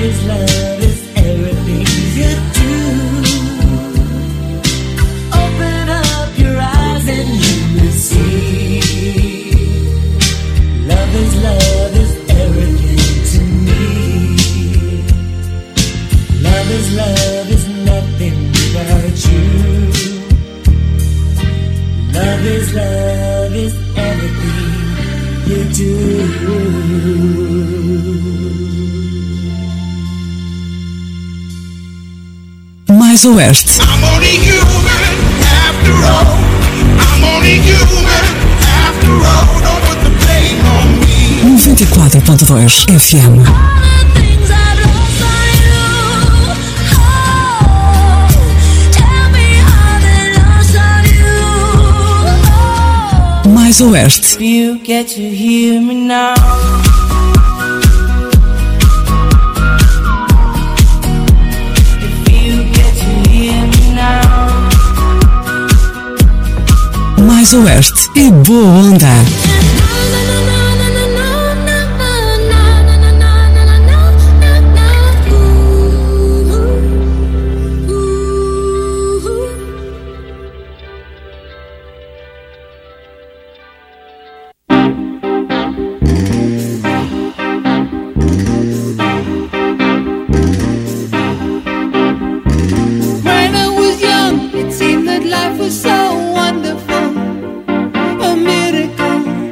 love is everything you do. Open up your eyes and you will see. Love is everything to me. Love is nothing without you. Love is everything you do. Mais Oeste. I'm only human after all. I'm only human after all. Don't put the blame on me. 94.2 FM. Mais Oeste. If you get to hear me now. Mais Oeste e boa onda. Life was so wonderful, a miracle.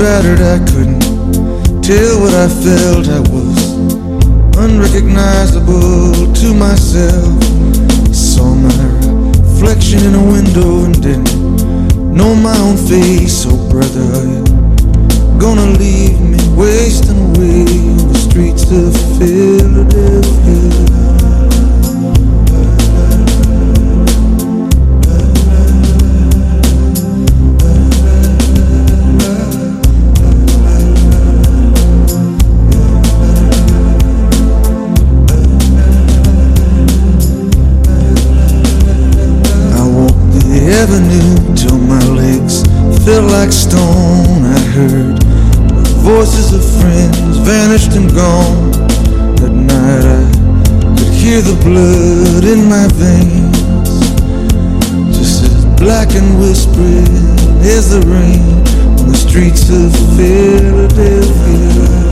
battered, I couldn't tell what I felt. I was unrecognizable to myself. Saw my reflection in a window and didn't know my own face. Oh brother, are you gonna leave me wasting away on the streets of Philadelphia? Avenue till my legs felt like stone. I heard the voices of friends vanished and gone. That night I could hear the blood in my veins, just as black and whispering as the rain on the streets of Philadelphia.